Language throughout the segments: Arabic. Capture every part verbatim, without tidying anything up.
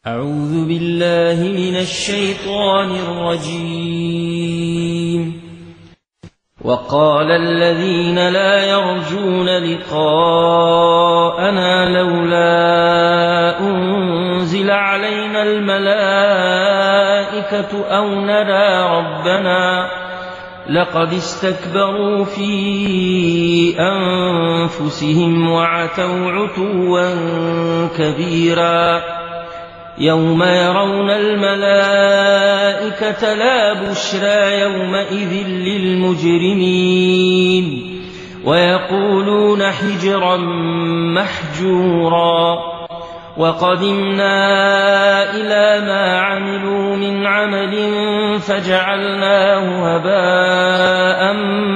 أعوذ بالله من الشيطان الرجيم. وقال الذين لا يرجون لقاءنا لولا أنزل علينا الملائكة أو نرى ربنا لقد استكبروا في أنفسهم وعتوا عتوا كبيرا يوم يرون الملائكة لا بشرى يومئذ للمجرمين ويقولون حجرا محجورا وقدمنا إلى ما عملوا من عمل فجعلناه هباء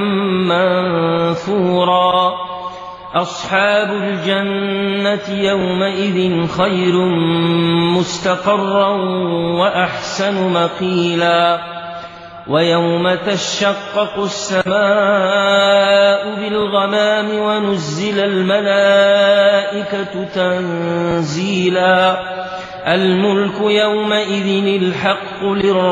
منثورا أصحاب الجنة يومئذ خير مستقرا وأحسن مقيلا ويوم تشقق السماء بالغمام ونزل الملائكة تنزيلا الملك يومئذ الحق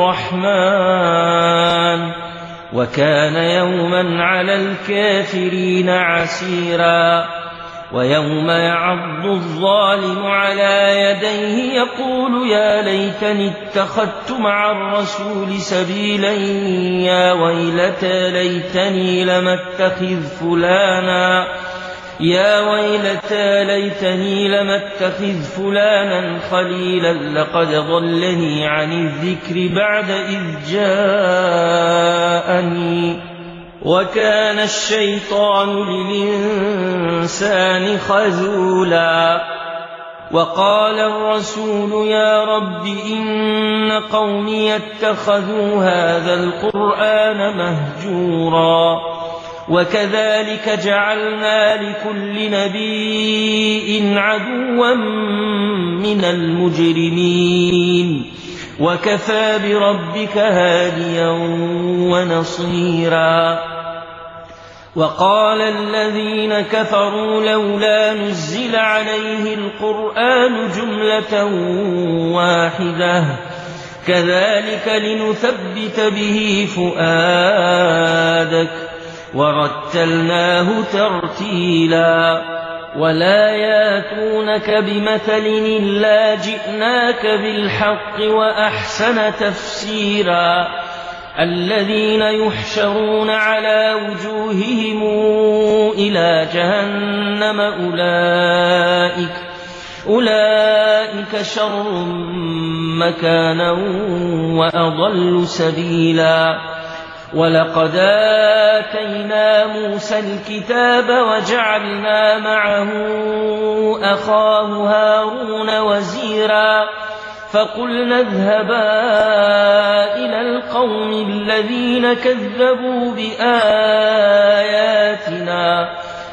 للرحمن وكان يوما على الكافرين عسيرا ويوم يعض الظالم على يديه يقول يا ليتني اتخذت مع الرسول سبيلا يا ويلتى ليتني لم اتخذ فلانا يا ويلتى ليتني لم اتخذ فلانا خليلا لقد ضلني عن الذكر بعد إذ جاءني وكان الشيطان للإنسان خذولا وقال الرسول يا رب إن قومي اتخذوا هذا القرآن مهجورا وكذلك جعلنا لكل نبي عدوا من المجرمين وكفى بربك هاديا ونصيرا وقال الذين كفروا لولا نزل عليه القرآن جملة واحدة كذلك لنثبت به فؤادك ورتلناه ترتيلا ولا ياتونك بمثل إلا جئناك بالحق وأحسن تفسيرا الذين يحشرون على وجوههم إلى جهنم أولئك أولئك شر مكانا وأضل سبيلا ولقد آتينا موسى الكتاب وجعلنا معه أخاه هارون وزيرا فقلنا اذهبا إلى القوم الذين كذبوا بآياتنا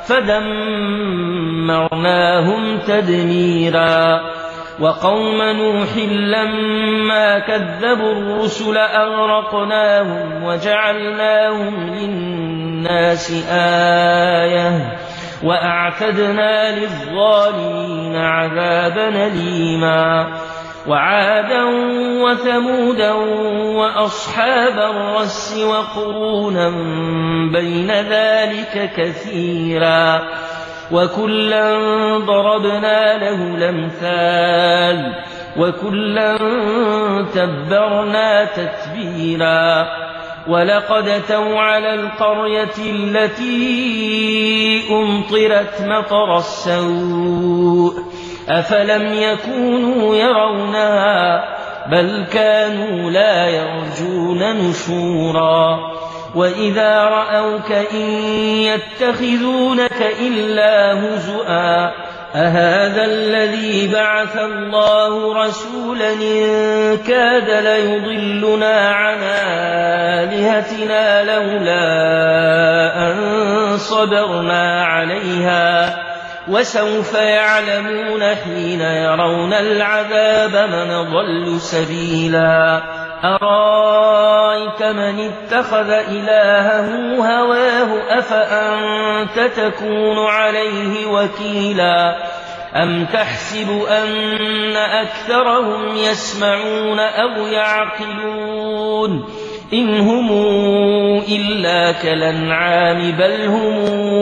فدمرناهم تدميرا وقوم نوح لما كذبوا الرسل أغرقناهم وجعلناهم للناس آية وأعتدنا للظالمين عذابا أليما وعادا وثمودا وأصحاب الرس وقرونا بين ذلك كثيرا وكلا ضربنا له الأمثال وكلا تبرنا تتبيرا ولقد أتوا على القرية التي أمطرت مطر السوء أفلم يكونوا يرونها بل كانوا لا يرجون نشورا وإذا رأوك إن يتخذونك إلا هزؤا أهذا الذي بعث الله رسولا إن كاد ليضلنا عن آلهتنا لولا أن صبرنا عليها وسوف يعلمون حين يرون العذاب من ضل سبيلا أرأيت من اتخذ إلهه هواه أفأنت تكون عليه وكيلا أَمْ تَحْسِبُ أَنَّ أَكْثَرَهُمْ يَسْمَعُونَ أَوْ يَعْقِلُونَ إِنْ هُمْ إِلَّا كَالْأَنْعَامِ بَلْ هُمْ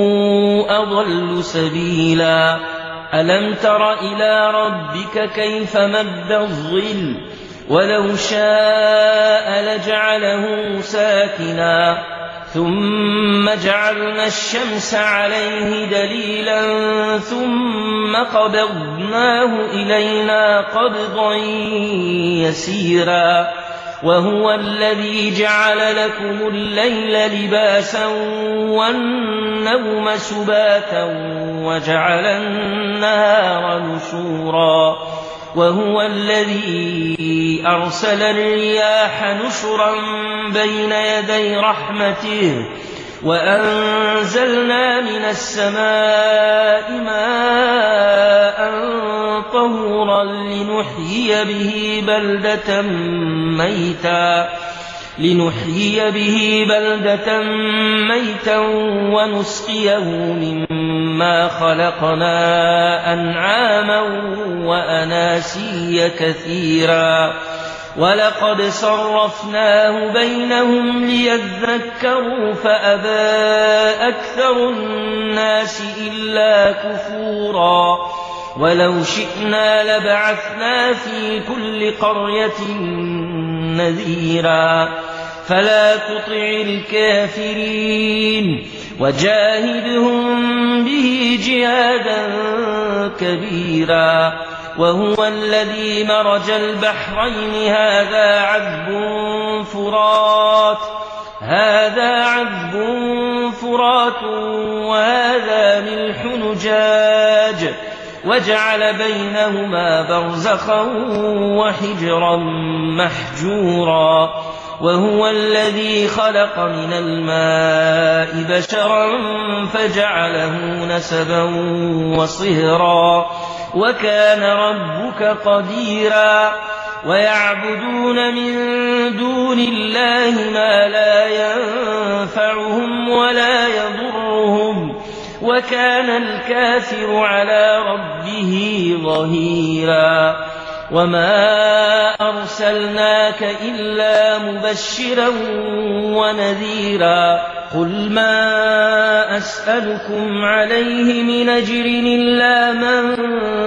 أَضَلُّ سَبِيلًا أَلَمْ تَرَ إِلَى رَبِّكَ كَيْفَ مَدَّ الظِّلَّ وَلَوْ شَاءَ لَجَعَلَهُ سَاكِنًا ثُمَّ جَعَلْنَا الشَّمْسَ عَلَيْهِ دَلِيلًا ثُمَّ قَبَضْنَاهُ إِلَيْنَا قَبْضًا يَسِيرًا وَهُوَ الَّذِي جَعَلَ لَكُمُ اللَّيْلَ لِبَاسًا وَالنَّوْمَ سُبَاتًا وَجَعَلَ النَّهَارَ نُشُورًا وَهُوَ الَّذِي أَرْسَلَ الرِّيَاحَ نُشُرًا بَيْنَ يَدَيْ رَحْمَتِهِ وَأَنزَلْنَا مِنَ السَّمَاءِ مَاءً طَهُورًا لِنُحْيِيَ بِهِ بَلْدَةً مَّيْتًا لنحيي به بلدة ميتا ونسقيه مما خلقنا أنعاما وأناسيا كثيرا ولقد صرفناه بينهم ليذكروا فأبى أكثر الناس إلا كفورا ولو شئنا لبعثنا في كل قرية نذيرا فلا تطع الكافرين وجاهدهم به جهادا كبيرا وهو الذي مرج البحرين هذا عذب فرات هذا عذب فرات وهذا ملح نجاج وجعل بينهما برزخا وحجرا محجورا وهو الذي خلق من الماء بشرا فجعله نسبا وصهرا وكان ربك قديرا ويعبدون من دون الله ما لا ينفعهم ولا يضرهم وكان الكافر على ربه ظهيرا وما أرسلناك إلا مبشرا ونذيرا قل ما أسألكم عليه من أجر إلا من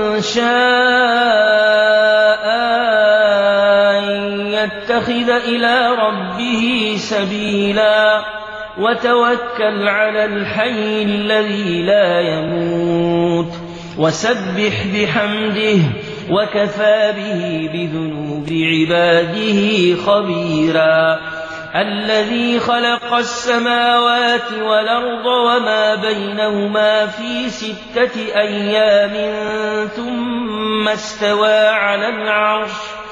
شاء أن يتخذ إلى ربه سبيلا وتوكل على الحي الذي لا يموت وسبح بحمده وكفى به بذنوب عباده خبيرا الذي خلق السماوات والأرض وما بينهما في ستة أيام ثم استوى على العرش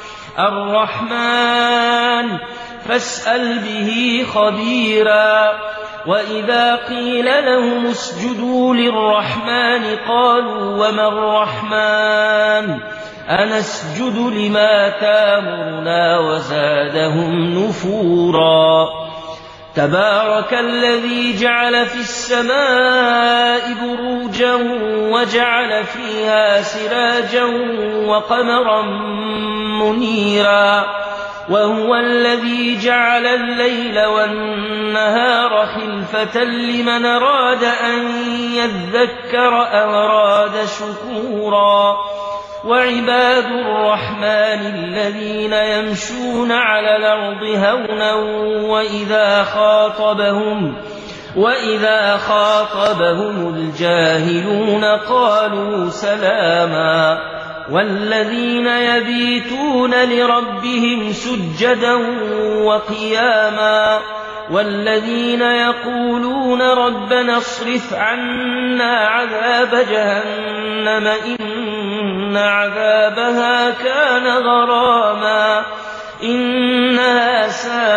الرحمن فاسأل به خبيرا وإذا قيل لهم اسجدوا للرحمن قالوا وما الرحمن أنسجد لما تامرنا وزادهم نفورا تبارك الذي جعل في السماء بروجا وجعل فيها سراجا وقمرا منيرا وهو الذي جعل الليل والنهار خلفة لمن أراد أن يذكر أو أراد شكورا وعباد الرحمن الذين يمشون على الأرض هونا وإذا خاطبهم وإذا خاطبهم الجاهلون قالوا سلاما والذين يبيتون لربهم سجدا وقياما والذين يقولون ربنا اصرف عنا عذاب جهنم إن عذابها كان غراما إنها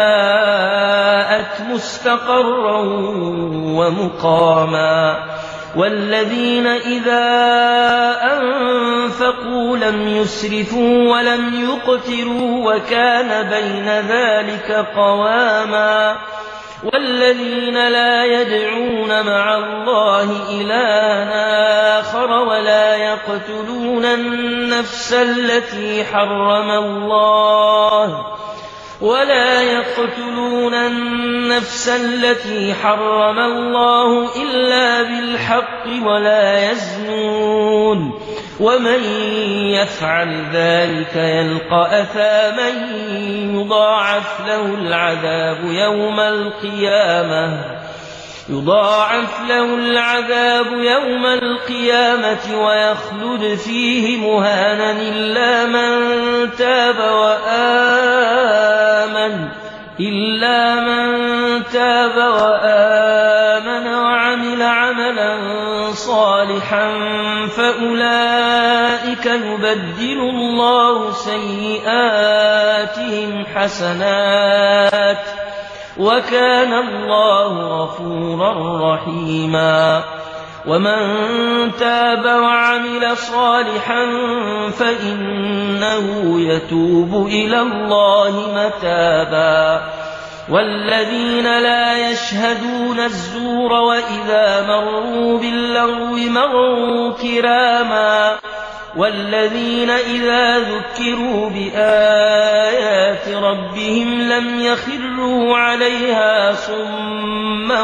ساءت مستقرا ومقاما والذين إذا أنفقوا لم يسرفوا ولم يقتروا وكان بين ذلك قواما والذين لا يدعون مع الله إلها آخر ولا يقتلون النفس التي حرم الله ولا يقتلون النفس التي حرم الله إلا بالحق ولا يزنون ومن يفعل ذلك يلقى أثاما يضاعف له العذاب يوم القيامة يضاعف له العذاب يوم القيامة ويخلد فيه مهانا إلا من تاب وآمن إلا من تاب وآمن وعمل عملا صالحا فأولئك يبدل الله سيئاتهم حسنات وكان الله غفورا رحيما ومن تاب وعمل صالحا فإنه يتوب إلى الله متابا والذين لا يشهدون الزور وإذا مروا باللغو مروا كراما والذين إذا ذكروا بآيات ربهم لم يخروا عليها صما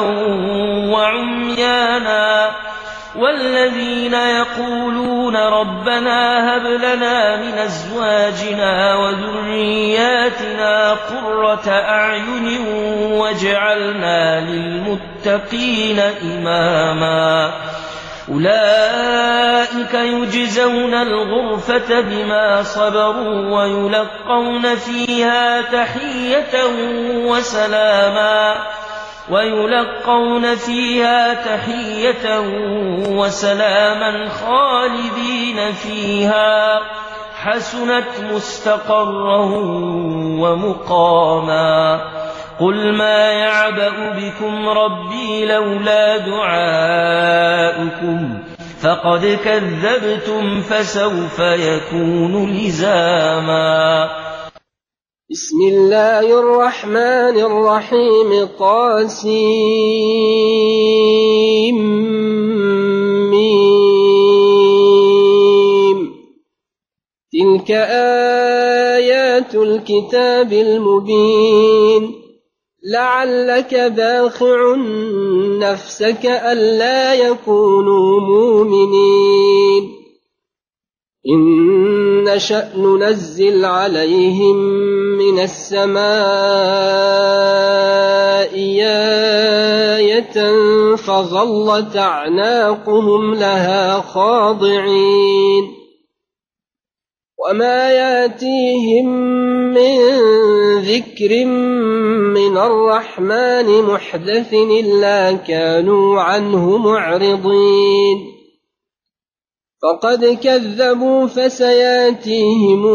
وعميانا والذين يقولون ربنا هب لنا من أزواجنا وذرياتنا قرة أعين واجعلنا للمتقين إماما أولئك يجزون الغرفة بما صبروا ويلقون فيها تحية وسلاما ويلقون فيها تحية وسلاما خالدين فيها حسنت مستقرا ومقاما قل ما يعبأ بكم ربي لولا دعاؤكم فقد كذبتم فسوف يكون لزاما بسم الله الرحمن الرحيم طاسيم ميم تلك آيات الكتاب المبين لعلك باخع نفسك ألا يكونوا مؤمنين إن نشأ ننزل عليهم من السماء آية فظلت أعناقهم لها خاضعين وما ياتيهم من ذكر من الرحمن محدث إلا كانوا عنه معرضين فقد كذبوا فسياتيهم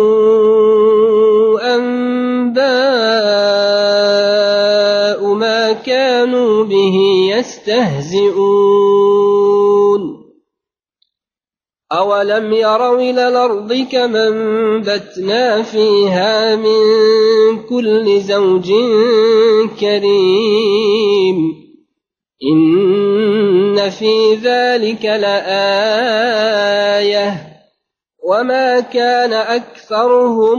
أنباء ما كانوا به يستهزئون أولم يروا إلى الأرض كما أنبتنا فيها من كل زوج كريم إن في ذلك لآية وما كان أكثرهم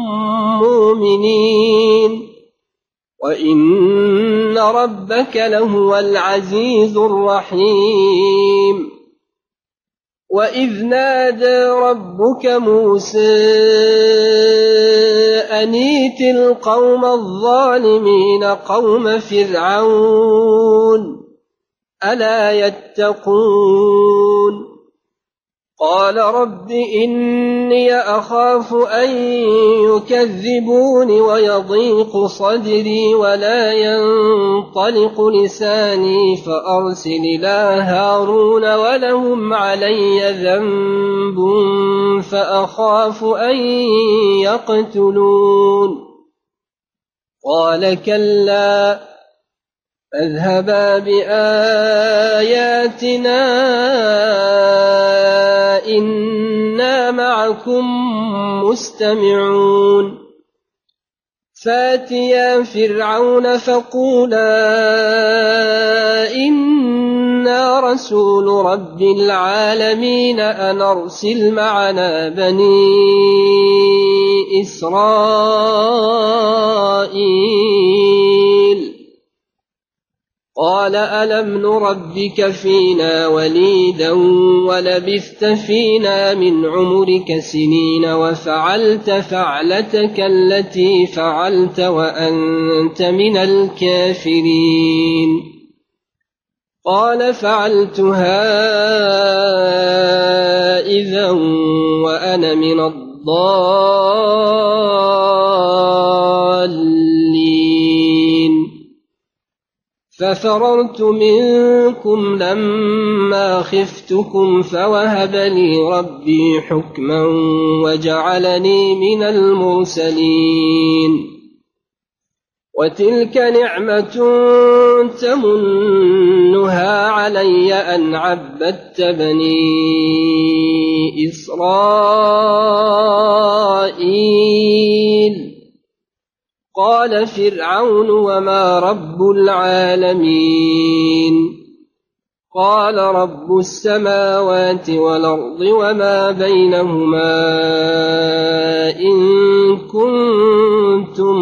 مؤمنين وإن ربك لهو العزيز الرحيم وإذ نادى ربك موسى أن ائت القوم الظالمين قوم فرعون ألا يتقون قال رب إني أخاف أن يكذبون ويضيق صدري ولا ينطلق لساني فأرسل إلى هارون ولهم علي ذنب فأخاف أن يقتلون قال كلا فاذهبا بآياتنا إنا معكم مستمعون فاتيا فرعون فقولا إنا رسول رب العالمين أن أرسل معنا بني إسرائيل قال ألم نربك فينا وليدا ولبثت فينا من عمرك سنين وفعلت فعلتك التي فعلت وأنت من الكافرين قال فعلتها إذا وأنا من الضالين ففررت منكم لما خفتكم فوهب لي ربي حكما وجعلني من المرسلين وتلك نعمة تمنها علي أن عبدت بني إسرائيل قال فرعون وما رب العالمين قال رب السماوات والأرض وما بينهما إن كنتم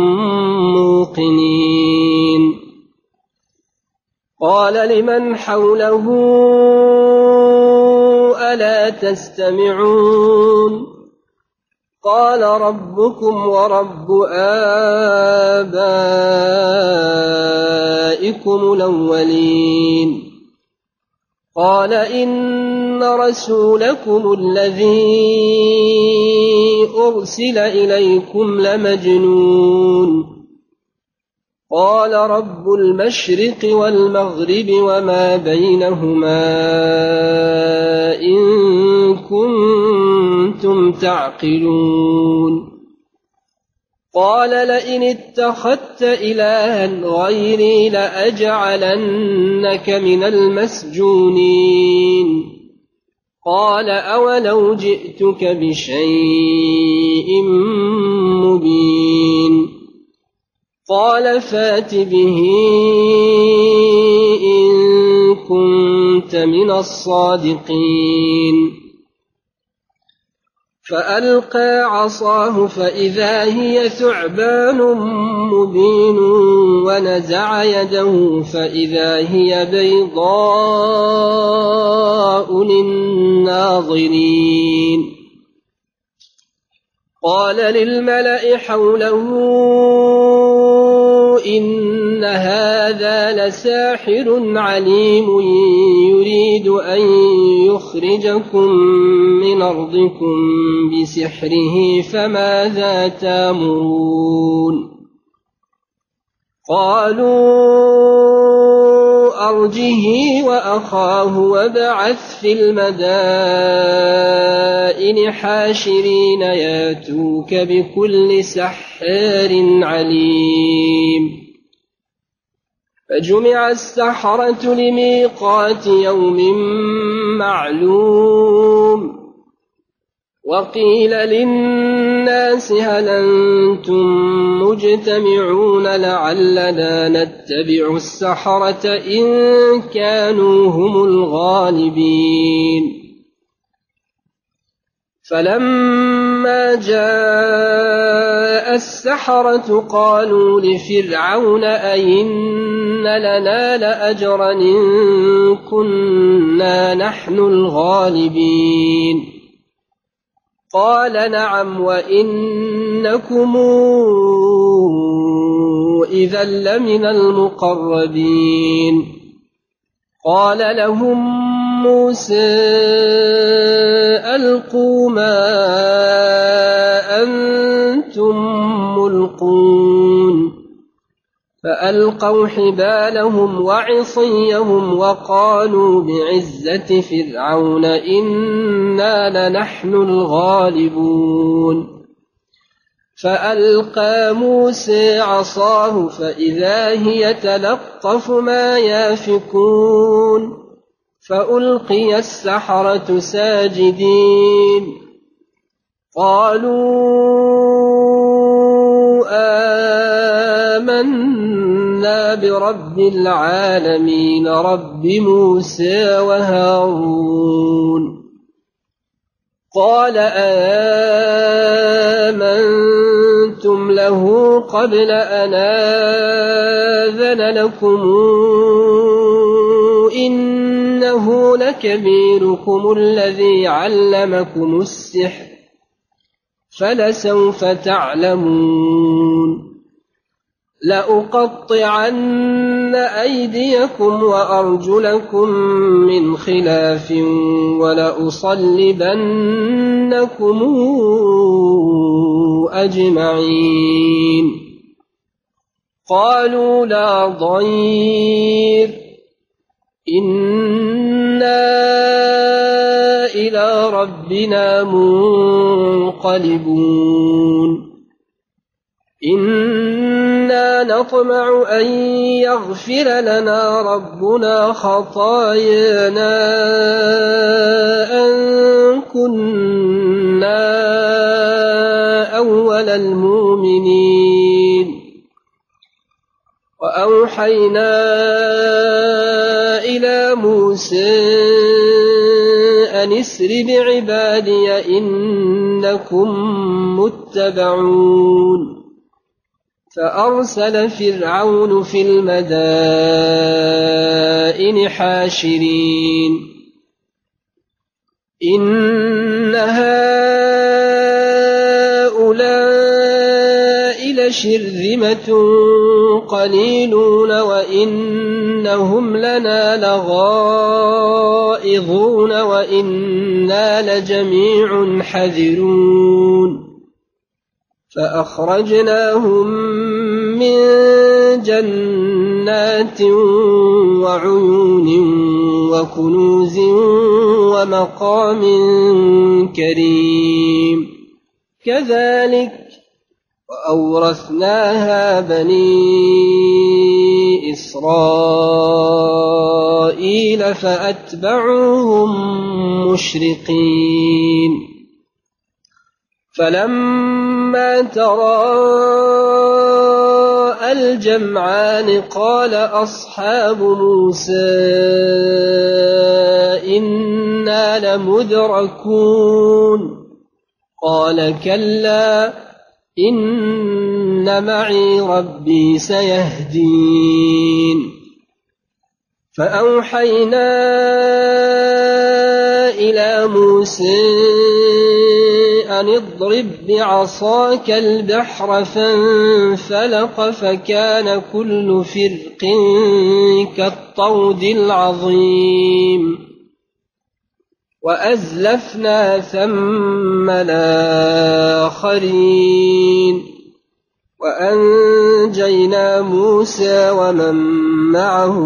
موقنين قال لمن حوله ألا تستمعون قال ربكم ورب آبائكم الأولين قال إن رسولكم الذي أرسل إليكم لمجنون قال رب المشرق والمغرب وما بينهما إن كنتم تعقلون قال لئن اتخذت إلها غيري لأجعلنك من المسجونين قال أولو جئتك بشيء مبين قال فات به إن كنت من الصادقين فألقى عصاه فإذا هي ثعبان مبين ونزع يده فإذا هي بيضاء للناظرين قال للملأ حوله إن هذا لساحر عليم يريد أن يخرجكم من أرضكم بسحره فماذا تأمرون قالوا أرجه وأخاه وابعث في المدائن حاشرين ياتوك بكل سحار عليم فجمع السحرة لميقات يوم معلوم وقيل للناس هل أنتم مجتمعون لعلنا نتبع السحرة إن كانوا هم الغالبين فلما جاء السحرة قالوا لفرعون أئن لنا لأجرا إن كنا نحن الغالبين قال نعم وإنكم إذا لمن المقربين قال لهم موسى ألقوا ما أنتم ملقون فألقوا حبالهم وعصيهم وقالوا بعزة فرعون إنا لنحن الغالبون فألقى موسى عصاه فإذا هي تلقف ما يافكون فألقي السحرة ساجدين قالوا آمنا برب العالمين رب موسى وهارون قال آمنتم له قبل أن آذن لكم إنه لكبيركم الذي علمكم السحر فلسوف تعلمون لأقطعن أيديكم وأرجلكم من خلاف ولأصلبنكم أجمعين قالوا لا ضير إنا إلى ربنا منقلبون إنا نطمع أن يغفر لنا ربنا خطايانا أن كنا أول المؤمنين وأوحينا إلى موسى أن اسر بعبادي إنكم متبعون فأرسل فرعون في المدائن حاشرين إن هؤلاء لشرذمة قليلون وإنهم لنا لغائظون وإنا لجميع حذرون فأخرجناهم من جنات وعيون وكنوز ومقام كريم كذلك وأورثناها بني إسرائيل فأتبعوهم مشرقين فلما تراءى الجمعان قال أصحاب موسى إنا لمدركون قال كلا إن معي ربي سيهدين فأوحينا إلى موسى أن اضرب بعصاك البحر فانفلق فكان كل فرق كالطود العظيم وأزلفنا ثم الآخرين وأنجينا موسى ومن معه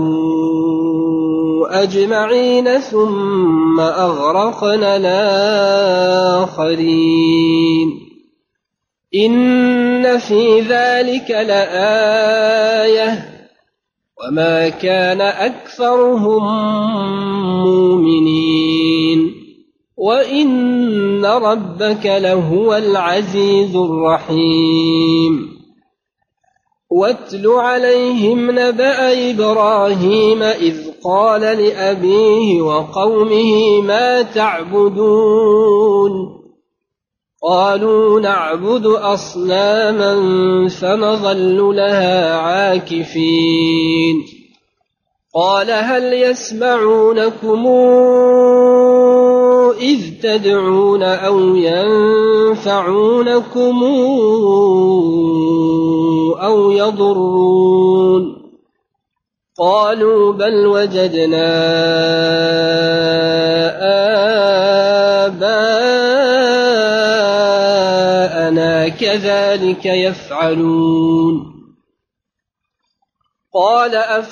أجمعين ثم أغرقنا الآخرين إن في ذلك لآية وما كان أكثرهم مؤمنين وإن ربك لهو العزيز الرحيم واتل عليهم نبأ إبراهيم إذ قال لأبيه وقومه ما تعبدون قالوا نعبد أصناما فنظل لها عاكفين قال هل يسمعونكم إذ تدعون أو ينفعونكم أو يضرون قالوا بل وجدنا آباءنا كذلك يفعلون قال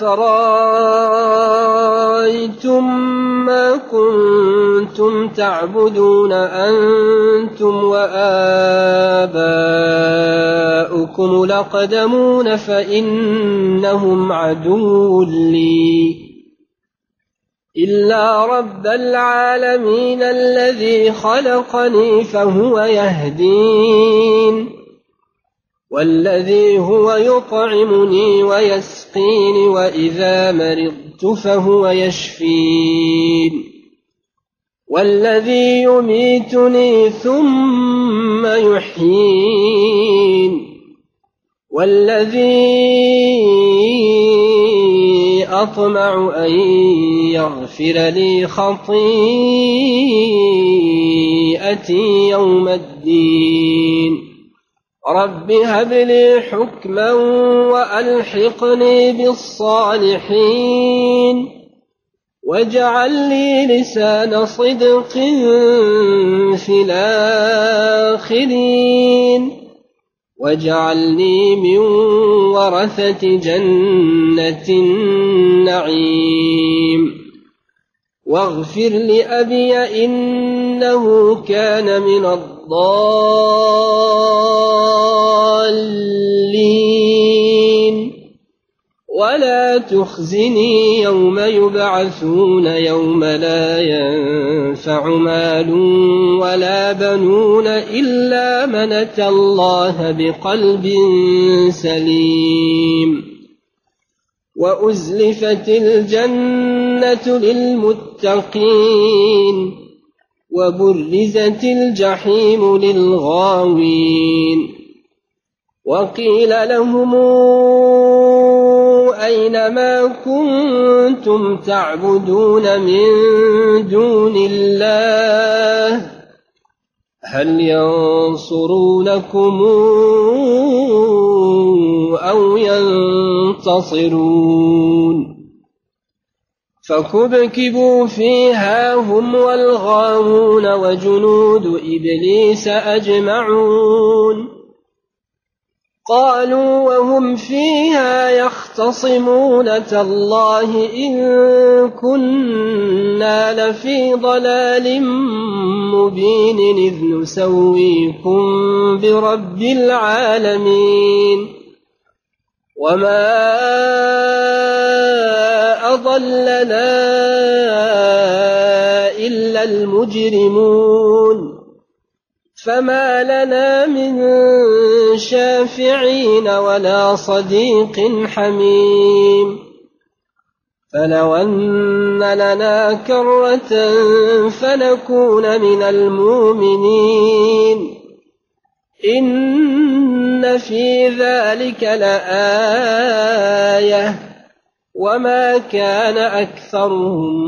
أفرأيتم ما كنتم تعبدون أنتم وآباؤكم الأقدمون فإنهم عدو لي إلا رب العالمين الذي خلقني فهو يهدين والذي هو يطعمني ويسقين وإذا مرضت فهو يشفين والذي يميتني ثم يحيين والذي أطمع أن يغفر لي خطيئتي يوم الدين رب هب لي حكما وألحقني بالصالحين واجعل لي لسان صدق في الآخرين واجعلني من ورثة جنة النعيم واغفر لأبي إنه كان من الضالين ولا تخزني يوم يبعثون يوم لا ينفع مال ولا بنون إلا من أتى الله بقلب سليم وأزلفت الجنة للمتقين وبرزت الجحيم للغاوين وقيل لهم أين ما كنتم تعبدون من دون الله هل ينصرونكم أو ينتصرون فكبكبوا فيها هم والغاوون وجنود إبليس أجمعون قالوا وهم فيها يختصمون تالله إن كنا لفي ضلال مبين إذ نسويكم برب العالمين وما أضلنا إلا المجرمون فما لنا من شافعين ولا صديق حميم فلو أن لنا كرة فنكون من المؤمنين إن في ذلك لآية وما كان أكثرهم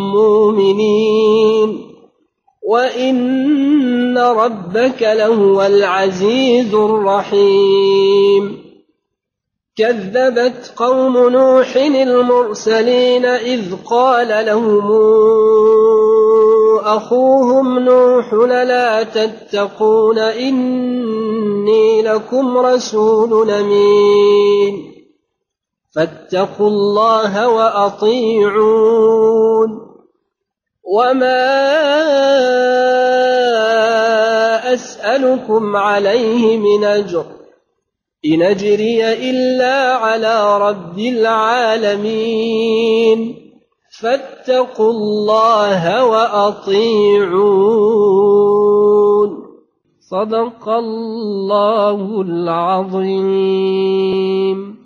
مؤمنين وإن ربك لهو العزيز الرحيم كذبت قوم نوح المرسلين إذ قال لهم أخوهم نوح لا تتقون إني لكم رسول أمين فاتقوا الله وأطيعون وما أسألكم عليه من أجر إن أجري إلا على رب العالمين فاتقوا الله وأطيعون صدق الله العظيم.